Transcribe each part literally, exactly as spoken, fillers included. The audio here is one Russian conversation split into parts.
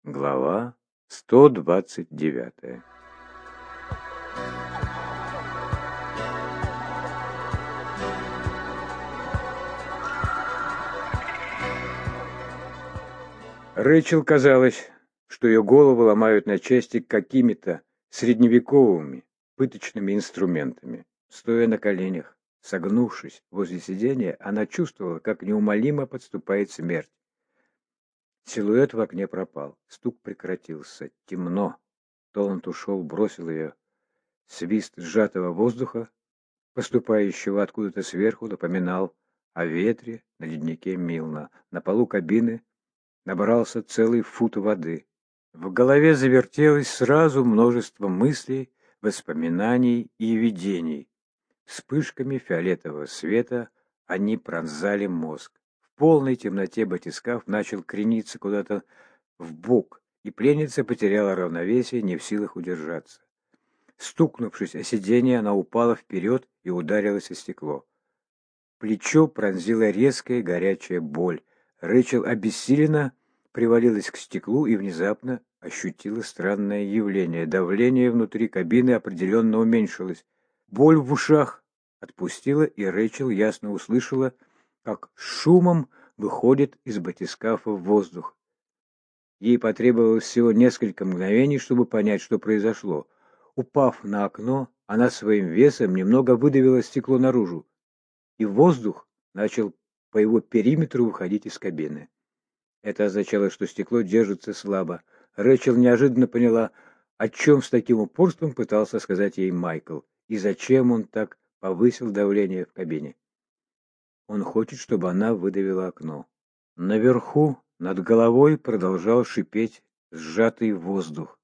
Глава сто двадцать девятая. Рэйчел казалось, что ее голову ломают на части какими-то средневековыми пыточными инструментами. Стоя на коленях, согнувшись возле сиденья, она чувствовала, как неумолимо подступает смерть. Силуэт в окне пропал, стук прекратился, темно. Толланд ушел, бросил ее. Свист сжатого воздуха, поступающего откуда-то сверху, напоминал о ветре на леднике Милна. На полу кабины набрался целый фут воды. В голове завертелось сразу множество мыслей, воспоминаний и видений. Вспышками фиолетового света они пронзали мозг. В полной темноте батискаф начал крениться куда-то вбок, и пленница потеряла равновесие, не в силах удержаться. Стукнувшись о сиденье, она упала вперед и ударилась о стекло. Плечо пронзила резкая горячая боль. Рэйчел обессиленно привалилась к стеклу и внезапно ощутила странное явление. Давление внутри кабины определенно уменьшилось. Боль в ушах отпустила, и Рэйчел ясно услышала, как шумом выходит из батискафа воздух. Ей потребовалось всего несколько мгновений, чтобы понять, что произошло. Упав на окно, она своим весом немного выдавила стекло наружу, и воздух начал по его периметру выходить из кабины. Это означало, что стекло держится слабо. Рэйчел неожиданно поняла, о чем с таким упорством пытался сказать ей Майкл, и зачем он так повысил давление в кабине. Он хочет, чтобы она выдавила окно. Наверху, над головой, продолжал шипеть сжатый воздух.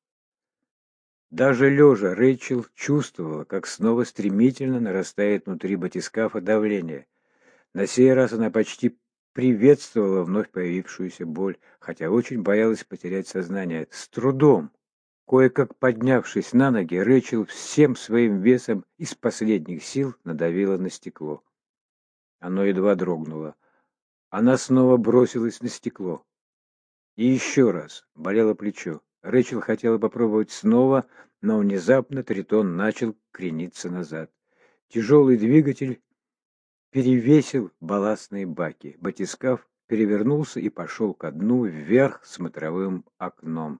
Даже лежа Рэйчел чувствовала, как снова стремительно нарастает внутри батискафа давление. На сей раз она почти приветствовала вновь появившуюся боль, хотя очень боялась потерять сознание. С трудом, кое-как поднявшись на ноги, Рэйчел всем своим весом из последних сил надавила на стекло. Оно едва дрогнуло. Она снова бросилась на стекло. И еще раз болело плечо. Рэйчел хотела попробовать снова, но внезапно Тритон начал крениться назад. Тяжелый двигатель перевесил балластные баки. Батискаф перевернулся и пошел ко дну вверх смотровым окном.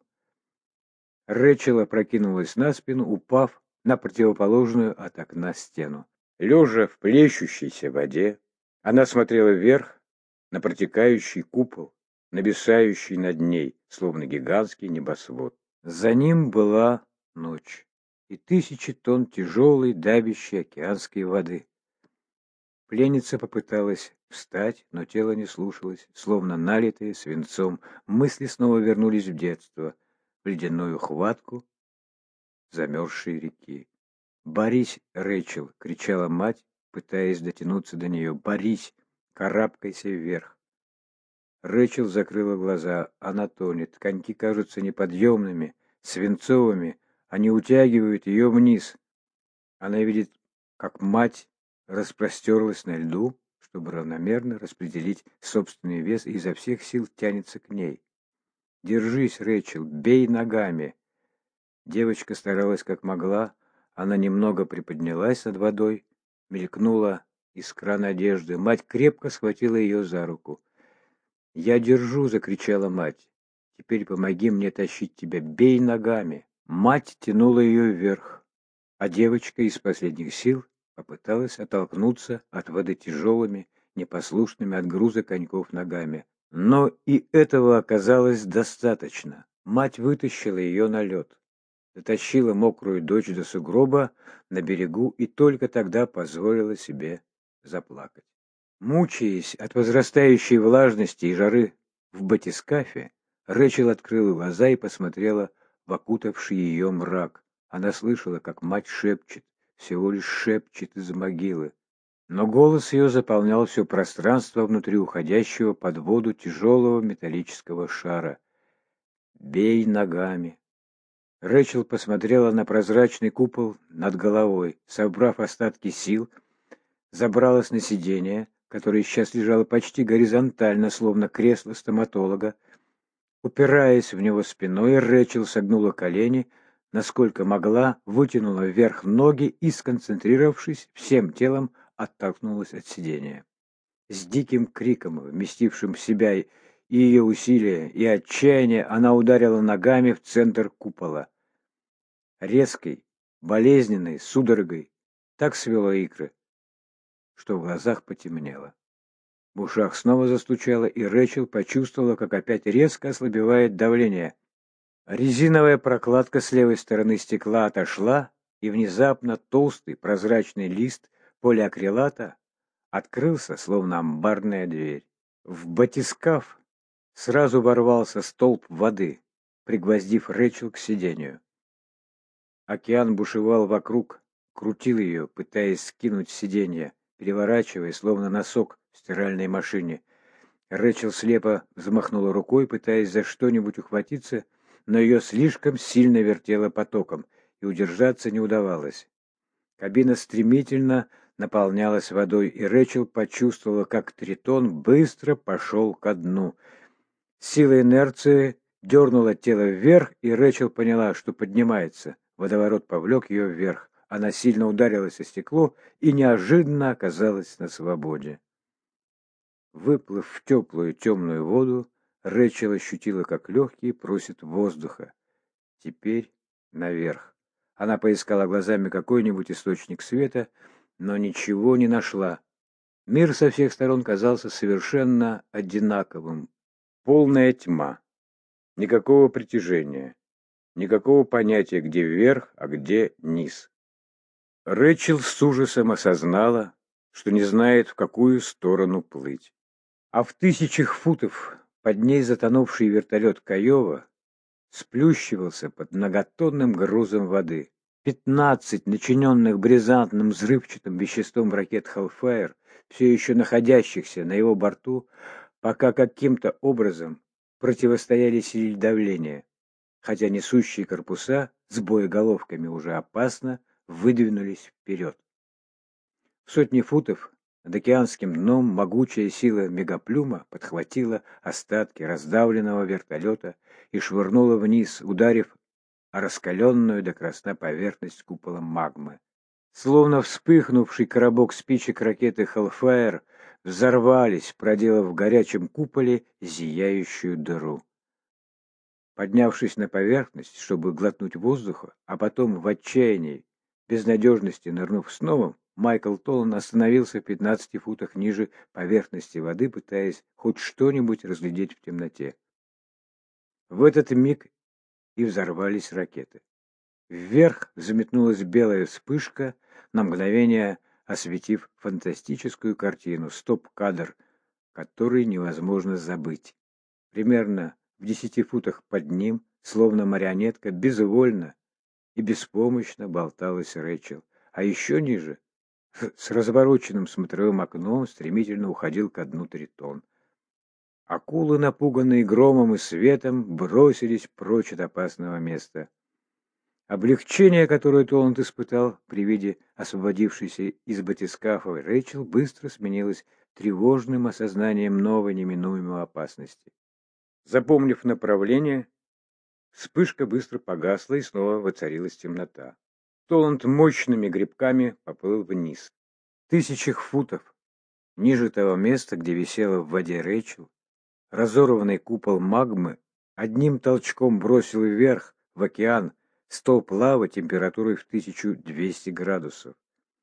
Рэйчел опрокинулась на спину, упав на противоположную от окна стену. Лежа в плещущейся воде, она смотрела вверх на протекающий купол, нависающий над ней, словно гигантский небосвод. За ним была ночь и тысячи тонн тяжелой, давящей океанской воды. Пленница попыталась встать, но тело не слушалось, словно налитое свинцом. Мысли снова вернулись в детство, в ледяную хватку замерзшей реки. «Борись, Рэйчел!» — кричала мать, пытаясь дотянуться до нее. «Борись! Карабкайся вверх!» Рэйчел закрыла глаза. Она тонет. Коньки кажутся неподъемными, свинцовыми. Они утягивают ее вниз. Она видит, как мать распростерлась на льду, чтобы равномерно распределить собственный вес, и изо всех сил тянется к ней. «Держись, Рэйчел, бей ногами!» Девочка старалась как могла. Она немного приподнялась над водой, мелькнула искра надежды. Мать крепко схватила ее за руку. «Я держу!» — закричала мать. «Теперь помоги мне тащить тебя. Бей ногами!» Мать тянула ее вверх, а девочка из последних сил попыталась оттолкнуться от воды тяжелыми, непослушными от груза коньков ногами. Но и этого оказалось достаточно. Мать вытащила ее на лед, дотащила мокрую дочь до сугроба на берегу и только тогда позволила себе заплакать. Мучаясь от возрастающей влажности и жары в батискафе, Рэйчел открыла глаза и посмотрела в окутавший ее мрак. Она слышала, как мать шепчет, всего лишь шепчет из могилы. Но голос ее заполнял все пространство внутри уходящего под воду тяжелого металлического шара. «Бей ногами!» Рэйчел посмотрела на прозрачный купол над головой. Собрав остатки сил, забралась на сиденье, которое сейчас лежало почти горизонтально, словно кресло стоматолога. Упираясь в него спиной, Рэчел согнула колени, насколько могла, вытянула вверх ноги и, сконцентрировавшись всем телом, оттолкнулась от сидения. С диким криком, вместившим в себя и ее усилия, и отчаяние, она ударила ногами в центр купола. Резкой, болезненной, судорогой так свело икры, что в глазах потемнело. В ушах снова застучало, и Рэчел почувствовала, как опять резко ослабевает давление. Резиновая прокладка с левой стороны стекла отошла, и внезапно толстый прозрачный лист полиакрилата открылся, словно амбарная дверь. В батискаф сразу ворвался столб воды, пригвоздив Рэчел к сидению. Океан бушевал вокруг, крутил ее, пытаясь скинуть с сиденья, переворачивая, словно носок в стиральной машине. Рэчел слепо взмахнула рукой, пытаясь за что-нибудь ухватиться, но ее слишком сильно вертело потоком, и удержаться не удавалось. Кабина стремительно наполнялась водой, и Рэчел почувствовала, как Тритон быстро пошел ко дну. Сила инерции дернула тело вверх, и Рэчел поняла, что поднимается. Водоворот повлек ее вверх. Она сильно ударилась о стекло и неожиданно оказалась на свободе. Выплыв в теплую темную воду, Рэчел ощутила, как легкие просят воздуха. Теперь наверх. Она поискала глазами какой-нибудь источник света, но ничего не нашла. Мир со всех сторон казался совершенно одинаковым. Полная тьма. Никакого притяжения. Никакого понятия, где вверх, а где низ. Рэчел с ужасом осознала, что не знает, в какую сторону плыть. А в тысячах футов под ней затонувший вертолет Каева сплющивался под многотонным грузом воды. Пятнадцать начиненных бризантным взрывчатым веществом ракет «Хеллфайр», все еще находящихся на его борту, пока каким-то образом противостояли силе давления, хотя несущие корпуса с боеголовками уже опасно выдвинулись вперед. В сотни футов над океанским дном могучая сила мегаплюма подхватила остатки раздавленного вертолета и швырнула вниз, ударив о раскаленную до красна поверхность купола магмы. Словно вспыхнувший коробок спичек ракеты «Хеллфайр» взорвались, проделав в горячем куполе зияющую дыру. Поднявшись на поверхность, чтобы глотнуть воздуха, а потом в отчаянии, безнадежности нырнув снова, Майкл Толлан остановился в пятнадцати футах ниже поверхности воды, пытаясь хоть что-нибудь разглядеть в темноте. В этот миг и взорвались ракеты. Вверх взметнулась белая вспышка, на мгновение осветив фантастическую картину, стоп-кадр, который невозможно забыть. Примерно в десяти футах под ним, словно марионетка, безвольно и беспомощно болталась Рэчел, а еще ниже, с развороченным смотровым окном, стремительно уходил ко дну Тритон. Акулы, напуганные громом и светом, бросились прочь от опасного места. Облегчение, которое Толланд испытал при виде освободившейся из батискафа Рэчел, быстро сменилось тревожным осознанием новой неминуемой опасности. Запомнив направление, вспышка быстро погасла, и снова воцарилась темнота. Толланд мощными грибками поплыл вниз. В тысячах футов ниже того места, где висела в воде Рэчел, разорванный купол магмы одним толчком бросил вверх, в океан, столб лавы температурой в тысячу двести градусов.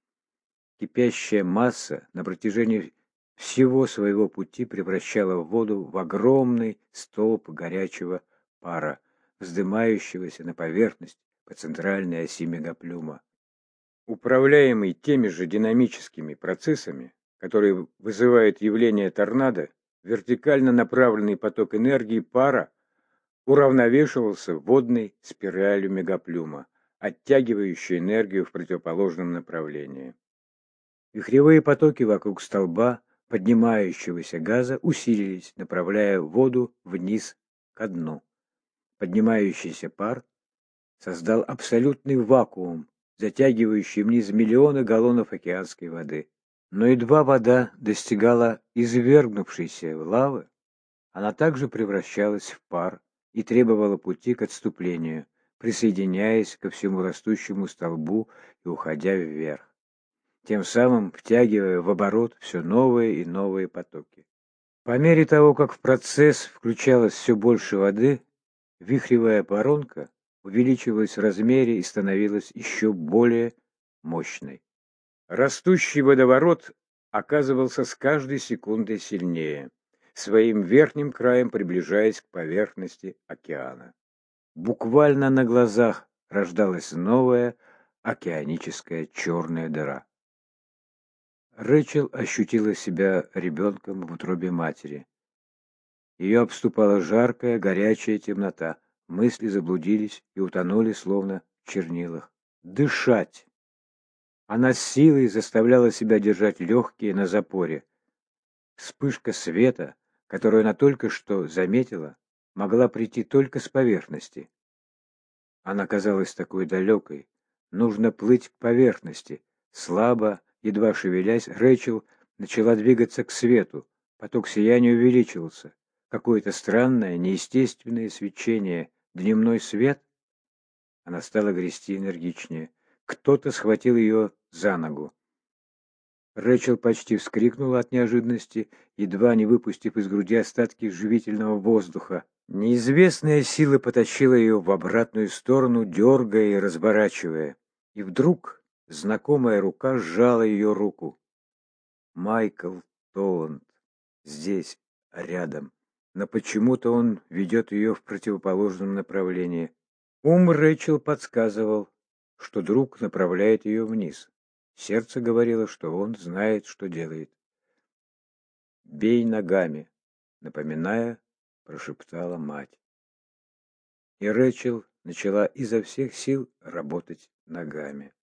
Кипящая масса на протяжении всего своего пути превращала воду в огромный столб горячего пара, вздымающегося на поверхность по центральной оси мегаплюма. Управляемый теми же динамическими процессами, которые вызывают явление торнадо, вертикально направленный поток энергии пара уравновешивался водной спиралью мегаплюма, оттягивающей энергию в противоположном направлении. Вихревые потоки вокруг столба поднимающегося газа усилились, направляя воду вниз ко дну. Поднимающийся пар создал абсолютный вакуум, затягивающий вниз миллионы галлонов океанской воды. Но едва вода достигала извергнувшейся лавы, она также превращалась в пар, и требовала пути к отступлению, присоединяясь ко всему растущему столбу и уходя вверх, тем самым втягивая в оборот все новые и новые потоки. По мере того, как в процесс включалось все больше воды, вихревая воронка увеличивалась в размере и становилась еще более мощной. Растущий водоворот оказывался с каждой секундой сильнее, своим верхним краем приближаясь к поверхности океана. Буквально на глазах рождалась новая океаническая черная дыра. Рэчел ощутила себя ребенком в утробе матери. Ее обступала жаркая, горячая темнота. Мысли заблудились и утонули, словно в чернилах. Дышать! Она с силой заставляла себя держать легкие на запоре. Вспышка света, которую она только что заметила, могла прийти только с поверхности. Она казалась такой далекой. Нужно плыть к поверхности. Слабо, едва шевелясь, Рэчел начала двигаться к свету. Поток сияния увеличивался. Какое-то странное, неестественное свечение. Дневной свет? Она стала грести энергичнее. Кто-то схватил ее за ногу. Рэчел почти вскрикнула от неожиданности, едва не выпустив из груди остатки живительного воздуха. Неизвестная сила потащила ее в обратную сторону, дергая и разворачивая. И вдруг знакомая рука сжала ее руку. Майкл Толланд здесь, рядом. Но почему-то он ведет ее в противоположном направлении. Ум Рэчел подсказывал, что друг направляет ее вниз. Сердце говорило, что он знает, что делает. «Бей ногами», — напоминая, прошептала мать. И Рэчел начала изо всех сил работать ногами.